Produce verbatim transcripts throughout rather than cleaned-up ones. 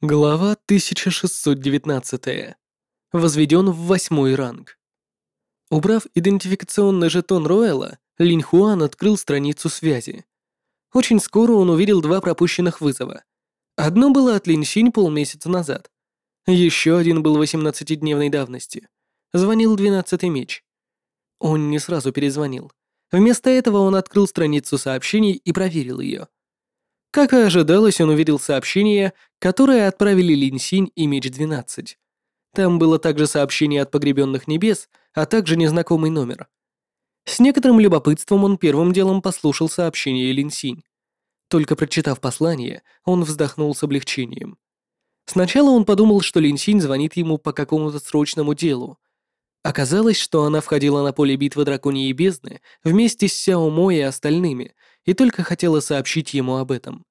Глава тысяча шестьсот девятнадцать. Возведен в восьмой ранг. Убрав идентификационный жетон Роэла, Линь Хуан открыл страницу связи. Очень скоро он увидел два пропущенных вызова. Одно было от Линь Синь полмесяца назад. Еще один был восемнадцатидневной давности. Звонил двенадцатый меч. Он не сразу перезвонил. Вместо этого он открыл страницу сообщений и проверил ее. Как и ожидалось, он увидел сообщение, которое отправили Линь Синь и Меч двенадцать. Там было также сообщение от погребенных небес, а также незнакомый номер. С некоторым любопытством он первым делом послушал сообщение Линь Синь. Только прочитав послание, он вздохнул с облегчением. Сначала он подумал, что Линь Синь звонит ему по какому-то срочному делу. Оказалось, что она входила на поле битвы Драконьей Бездны вместе с Сяо Мо и остальными и только хотела сообщить ему об этом.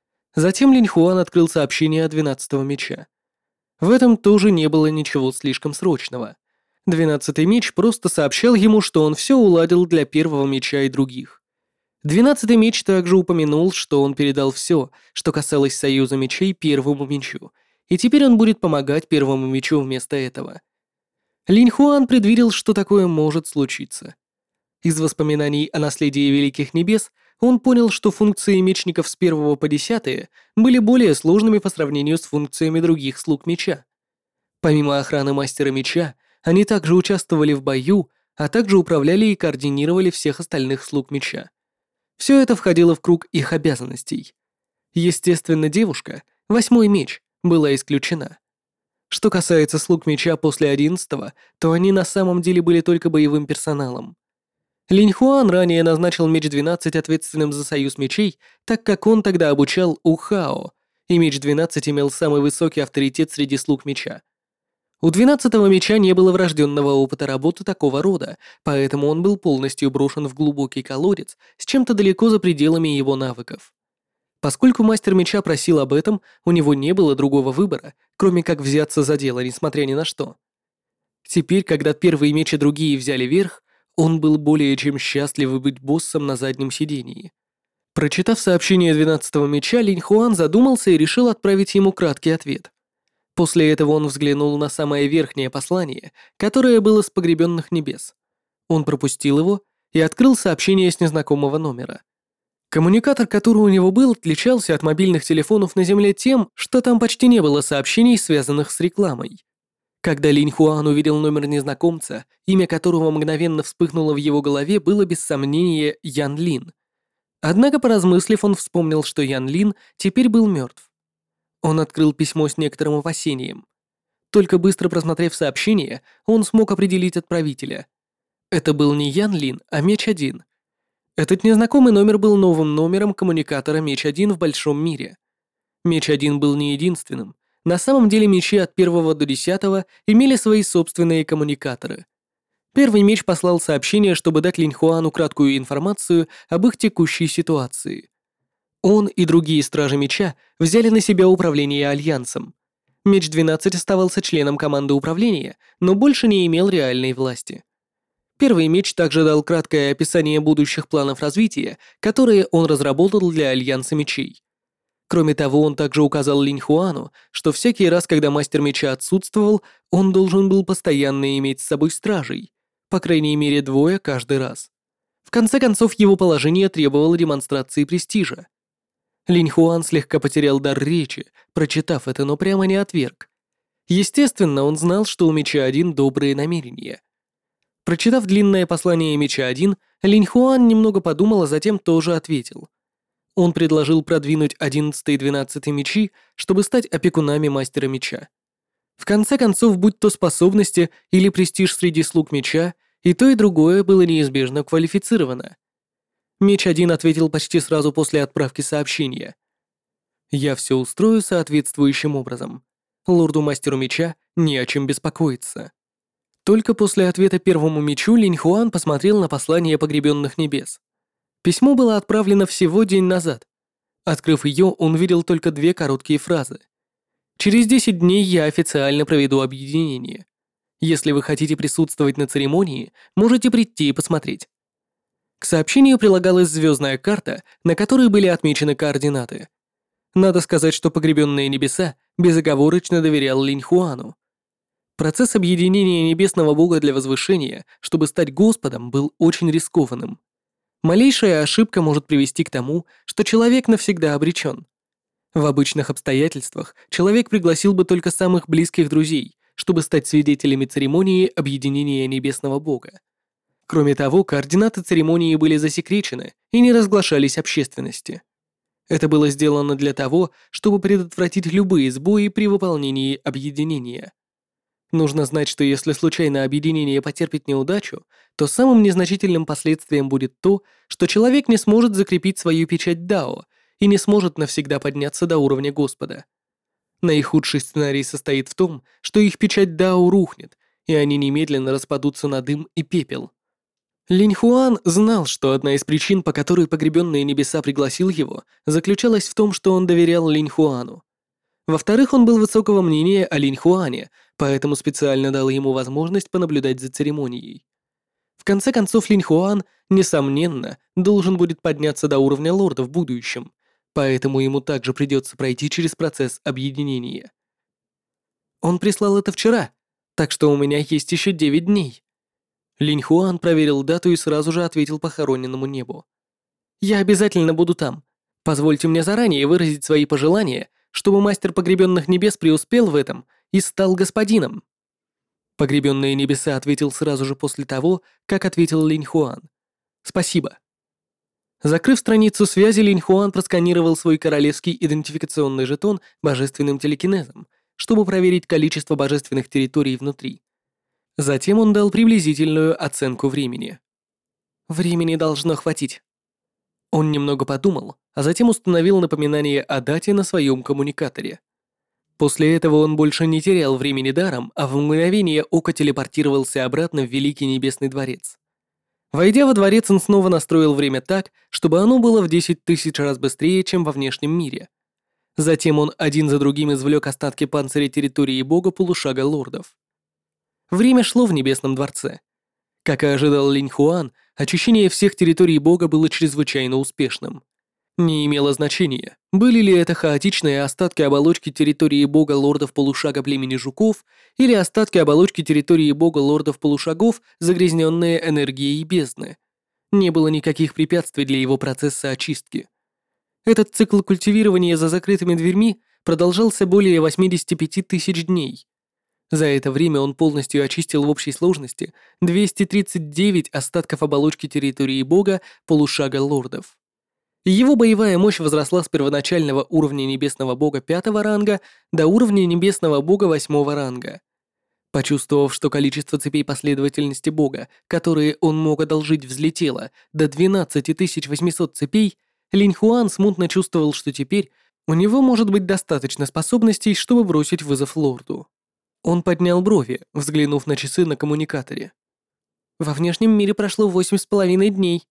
Затем Линь Хуан открыл сообщение от двенадцатого меча. В этом тоже не было ничего слишком срочного. Двенадцатый меч просто сообщал ему, что он все уладил для первого меча и других. Двенадцатый меч также упомянул, что он передал все, что касалось союза мечей первому мечу, и теперь он будет помогать первому мечу вместо этого. Линь Хуан предвидел, что такое может случиться. Из воспоминаний о наследии Великих Небес он понял, что функции мечников с первого по десятые были более сложными по сравнению с функциями других слуг меча. Помимо охраны мастера меча, они также участвовали в бою, а также управляли и координировали всех остальных слуг меча. Все это входило в круг их обязанностей. Естественно, девушка, восьмой меч, была исключена. Что касается слуг меча после одиннадцатого, то они на самом деле были только боевым персоналом. Линь Хуан ранее назначил Меч двенадцать ответственным за союз мечей, так как он тогда обучал У Хао, и Меч двенадцать имел самый высокий авторитет среди слуг меча. У двенадцатого меча не было врожденного опыта работы такого рода, поэтому он был полностью брошен в глубокий колодец с чем-то далеко за пределами его навыков. Поскольку мастер меча просил об этом, у него не было другого выбора, кроме как взяться за дело, несмотря ни на что. Теперь, когда первые мечи другие взяли верх, он был более чем счастлив быть боссом на заднем сидении. Прочитав сообщение двенадцатого меча, Линь Хуан задумался и решил отправить ему краткий ответ. После этого он взглянул на самое верхнее послание, которое было с погребенных небес. Он пропустил его и открыл сообщение с незнакомого номера. Коммуникатор, который у него был, отличался от мобильных телефонов на Земле тем, что там почти не было сообщений, связанных с рекламой. Когда Линь Хуан увидел номер незнакомца, имя которого мгновенно вспыхнуло в его голове, было без сомнения Ян Лин. Однако, поразмыслив, он вспомнил, что Ян Лин теперь был мертв. Он открыл письмо с некоторым опасением. Только быстро просмотрев сообщение, он смог определить отправителя. Это был не Ян Лин, а Меч один. Этот незнакомый номер был новым номером коммуникатора Меч один в большом мире. Меч один был не единственным. На самом деле мечи от первого до десятого имели свои собственные коммуникаторы. Первый меч послал сообщение, чтобы дать Линь Хуану краткую информацию об их текущей ситуации. Он и другие стражи меча взяли на себя управление Альянсом. Меч двенадцать оставался членом команды управления, но больше не имел реальной власти. Первый меч также дал краткое описание будущих планов развития, которые он разработал для Альянса мечей. Кроме того, он также указал Линь Хуану, что всякий раз, когда мастер меча отсутствовал, он должен был постоянно иметь с собой стражей, по крайней мере двое каждый раз. В конце концов, его положение требовало демонстрации престижа. Линь Хуан слегка потерял дар речи, прочитав это, но прямо не отверг. Естественно, он знал, что у Меча один добрые намерения. Прочитав длинное послание Меча один, Линь Хуан немного подумал, а затем тоже ответил. Он предложил продвинуть одиннадцатый и двенадцатый мечи, чтобы стать опекунами мастера меча. В конце концов, будь то способности или престиж среди слуг меча, и то и другое было неизбежно квалифицировано. Меч один ответил почти сразу после отправки сообщения. «Я все устрою соответствующим образом. Лорду-мастеру меча не о чем беспокоиться». Только после ответа первому мечу Линь Хуан посмотрел на послание погребенных небес. Письмо было отправлено всего день назад. Открыв ее, он видел только две короткие фразы. «Через десять дней я официально проведу объединение. Если вы хотите присутствовать на церемонии, можете прийти и посмотреть». К сообщению прилагалась звездная карта, на которой были отмечены координаты. Надо сказать, что погребенные небеса безоговорочно доверял Линь Хуану. Процесс объединения небесного бога для возвышения, чтобы стать Господом, был очень рискованным. Малейшая ошибка может привести к тому, что человек навсегда обречен. В обычных обстоятельствах человек пригласил бы только самых близких друзей, чтобы стать свидетелями церемонии объединения небесного бога. Кроме того, координаты церемонии были засекречены и не разглашались общественности. Это было сделано для того, чтобы предотвратить любые сбои при выполнении объединения. Нужно знать, что если случайно объединение потерпит неудачу, то самым незначительным последствием будет то, что человек не сможет закрепить свою печать Дао и не сможет навсегда подняться до уровня Господа. Наихудший сценарий состоит в том, что их печать Дао рухнет, и они немедленно распадутся на дым и пепел. Линь Хуан знал, что одна из причин, по которой погребенные небеса пригласил его, заключалась в том, что он доверял Линь Хуану. Во-вторых, он был высокого мнения о Линь Хуане, поэтому специально дал ему возможность понаблюдать за церемонией. В конце концов, Линь Хуан, несомненно, должен будет подняться до уровня лорда в будущем, поэтому ему также придется пройти через процесс объединения. Он прислал это вчера, так что у меня есть еще девять дней. Линь Хуан проверил дату и сразу же ответил похороненному небу. «Я обязательно буду там. Позвольте мне заранее выразить свои пожелания, чтобы мастер погребенных небес преуспел в этом и стал господином». Погребенные небеса ответил сразу же после того, как ответил Линь Хуан. «Спасибо». Закрыв страницу связи, Линь Хуан просканировал свой королевский идентификационный жетон божественным телекинезом, чтобы проверить количество божественных территорий внутри. Затем он дал приблизительную оценку времени. «Времени должно хватить». Он немного подумал, а затем установил напоминание о дате на своем коммуникаторе. После этого он больше не терял времени даром, а в мгновение ока телепортировался обратно в Великий Небесный Дворец. Войдя во дворец, он снова настроил время так, чтобы оно было в десять тысяч раз быстрее, чем во внешнем мире. Затем он один за другим извлек остатки панциря территории бога полушага лордов. Время шло в Небесном Дворце. Как и ожидал Линь Хуан, очищение всех территорий бога было чрезвычайно успешным. Не имело значения, были ли это хаотичные остатки оболочки территории бога лордов полушага племени жуков или остатки оболочки территории бога лордов полушагов, загрязненные энергией бездны. Не было никаких препятствий для его процесса очистки. Этот цикл культивирования за закрытыми дверьми продолжался более восемьдесят пять тысяч дней. За это время он полностью очистил в общей сложности двести тридцать девять остатков оболочки территории бога полушага лордов. Его боевая мощь возросла с первоначального уровня небесного бога пятого ранга до уровня небесного бога восьмого ранга. Почувствовав, что количество цепей последовательности бога, которые он мог одолжить, взлетело до двенадцать тысяч восемьсот цепей, Линь Хуан смутно чувствовал, что теперь у него может быть достаточно способностей, чтобы бросить вызов лорду. Он поднял брови, взглянув на часы на коммуникаторе. Во внешнем мире прошло восемь с половиной дней.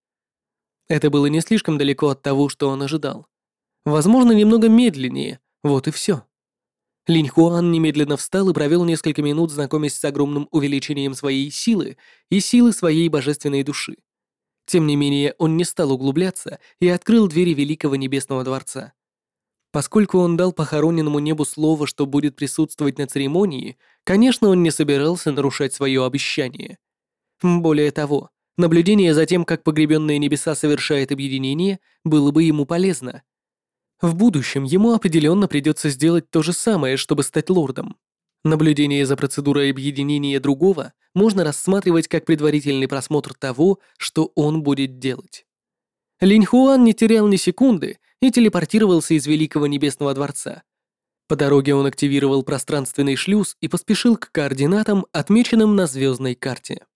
Это было не слишком далеко от того, что он ожидал. Возможно, немного медленнее, вот и все. Линь Хуан немедленно встал и провел несколько минут, знакомясь с огромным увеличением своей силы и силы своей божественной души. Тем не менее, он не стал углубляться и открыл двери Великого Небесного Дворца. Поскольку он дал похороненному небу слово, что будет присутствовать на церемонии, конечно, он не собирался нарушать свое обещание. Более того, наблюдение за тем, как погребенные небеса совершает объединение, было бы ему полезно. В будущем ему определенно придется сделать то же самое, чтобы стать лордом. Наблюдение за процедурой объединения другого можно рассматривать как предварительный просмотр того, что он будет делать. Линь Хуан не терял ни секунды и телепортировался из Великого Небесного Дворца. По дороге он активировал пространственный шлюз и поспешил к координатам, отмеченным на звездной карте.